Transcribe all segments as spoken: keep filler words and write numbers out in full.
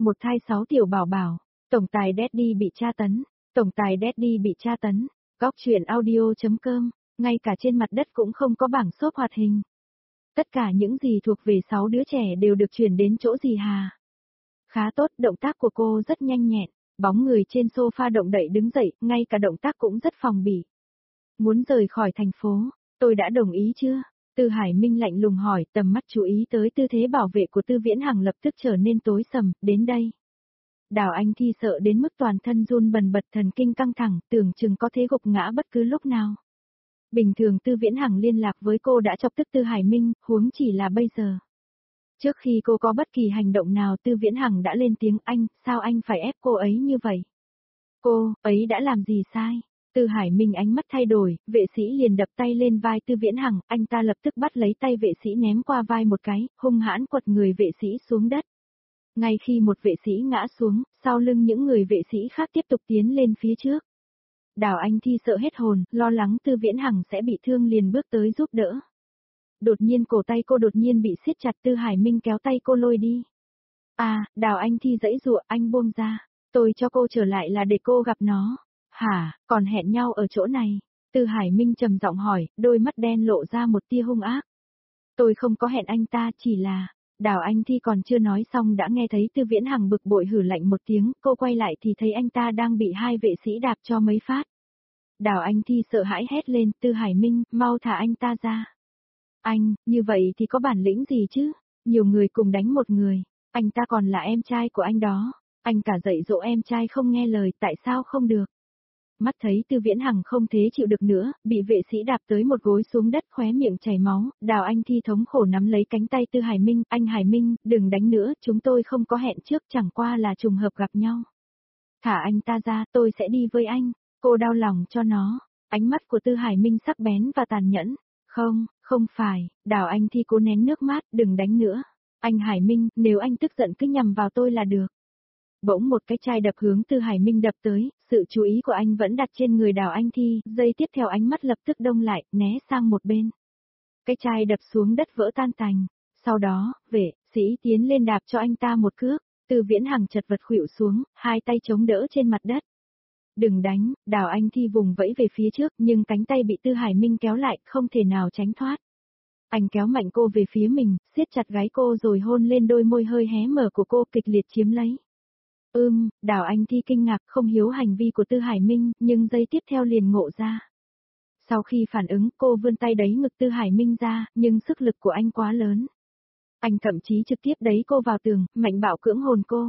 một thai sáu tiểu bảo bảo, tổng tài Daddy bị tra tấn, tổng tài Daddy bị tra tấn, góc truyện audio.com, ngay cả trên mặt đất cũng không có bảng xốp hoạt hình. Tất cả những gì thuộc về sáu đứa trẻ đều được chuyển đến chỗ dì Hà. Khá tốt, động tác của cô rất nhanh nhẹn, bóng người trên sofa động đậy đứng dậy, ngay cả động tác cũng rất phòng bị. Muốn rời khỏi thành phố, tôi đã đồng ý chưa? Tư Hải Minh lạnh lùng hỏi, tầm mắt chú ý tới tư thế bảo vệ của Tư Viễn Hằng lập tức trở nên tối sầm, đến đây. Đào Anh Thi sợ đến mức toàn thân run bần bật, thần kinh căng thẳng, tưởng chừng có thể gục ngã bất cứ lúc nào. Bình thường Tư Viễn Hằng liên lạc với cô đã chọc tức Tư Hải Minh, huống chỉ là bây giờ. Trước khi cô có bất kỳ hành động nào Tư Viễn Hằng đã lên tiếng, anh, sao anh phải ép cô ấy như vậy? Cô, ấy đã làm gì sai? Tư Hải Minh ánh mắt thay đổi, vệ sĩ liền đập tay lên vai Tư Viễn Hằng, anh ta lập tức bắt lấy tay vệ sĩ ném qua vai một cái, hung hãn quật người vệ sĩ xuống đất. Ngay khi một vệ sĩ ngã xuống, sau lưng những người vệ sĩ khác tiếp tục tiến lên phía trước. Đào Anh Thi sợ hết hồn, lo lắng Tư Viễn Hằng sẽ bị thương liền bước tới giúp đỡ. Đột nhiên cổ tay cô đột nhiên bị siết chặt, Tư Hải Minh kéo tay cô lôi đi. À, Đào Anh Thi giãy giụa, anh buông ra, tôi cho cô trở lại là để cô gặp nó. Hả, còn hẹn nhau ở chỗ này? Tư Hải Minh trầm giọng hỏi, đôi mắt đen lộ ra một tia hung ác. Tôi không có hẹn anh ta, chỉ là... Đào Anh Thi còn chưa nói xong đã nghe thấy Tư Viễn Hằng bực bội hử lạnh một tiếng, cô quay lại thì thấy anh ta đang bị hai vệ sĩ đạp cho mấy phát. Đào Anh Thi sợ hãi hét lên, Tư Hải Minh, mau thả anh ta ra. Anh, như vậy thì có bản lĩnh gì chứ? Nhiều người cùng đánh một người, anh ta còn là em trai của anh đó. Anh cả dạy dỗ em trai không nghe lời, tại sao không được? Mắt thấy Tư Viễn Hằng không thế chịu được nữa, bị vệ sĩ đạp tới một gối xuống đất, khóe miệng chảy máu, Đào Anh Thi thống khổ nắm lấy cánh tay Tư Hải Minh, anh Hải Minh, đừng đánh nữa, chúng tôi không có hẹn trước, chẳng qua là trùng hợp gặp nhau. Thả anh ta ra, tôi sẽ đi với anh, cô đau lòng cho nó, ánh mắt của Tư Hải Minh sắc bén và tàn nhẫn, không, không phải, Đào Anh Thi cố nén nước mắt, đừng đánh nữa, anh Hải Minh, nếu anh tức giận cứ nhằm vào tôi là được. Bỗng một cái chai đập hướng Tư Hải Minh đập tới, sự chú ý của anh vẫn đặt trên người Đào Anh Thi, giây tiếp theo ánh mắt lập tức đông lại, né sang một bên. Cái chai đập xuống đất vỡ tan tành, sau đó, vệ sĩ tiến lên đạp cho anh ta một cước, Tư Viễn Hằng chật vật khuỵu xuống, hai tay chống đỡ trên mặt đất. Đừng đánh, Đào Anh Thi vùng vẫy về phía trước nhưng cánh tay bị Tư Hải Minh kéo lại, không thể nào tránh thoát. Anh kéo mạnh cô về phía mình, siết chặt gáy cô rồi hôn lên đôi môi hơi hé mở của cô, kịch liệt chiếm lấy. Ưm, Đào Anh Thi kinh ngạc không hiểu hành vi của Tư Hải Minh, nhưng giây tiếp theo liền ngộ ra. Sau khi phản ứng, cô vươn tay đẩy ngực Tư Hải Minh ra, nhưng sức lực của anh quá lớn. Anh thậm chí trực tiếp đẩy cô vào tường, mạnh bạo cưỡng hồn cô.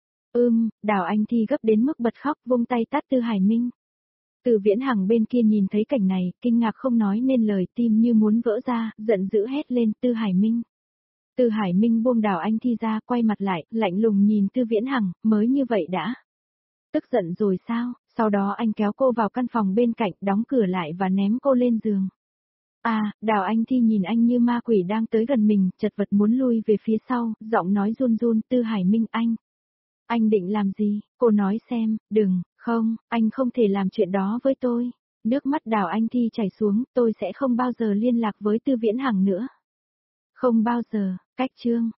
Ưm, Đào Anh Thi gấp đến mức bật khóc, vung tay tát Tư Hải Minh. Tư Viễn Hằng bên kia nhìn thấy cảnh này, kinh ngạc không nói nên lời, tim như muốn vỡ ra, giận dữ hét lên, Tư Hải Minh. Tư Hải Minh buông Đào Anh Thi ra, quay mặt lại, lạnh lùng nhìn Tư Viễn Hằng, mới như vậy đã. Tức giận rồi sao? Sau đó anh kéo cô vào căn phòng bên cạnh, đóng cửa lại và ném cô lên giường. À, Đào Anh Thi nhìn anh như ma quỷ đang tới gần mình, chật vật muốn lui về phía sau, giọng nói run run, Tư Hải Minh anh. Anh định làm gì? Cô nói xem, đừng, không, anh không thể làm chuyện đó với tôi. Nước mắt Đào Anh Thi chảy xuống, tôi sẽ không bao giờ liên lạc với Tư Viễn Hằng nữa. Không bao giờ, cách chương.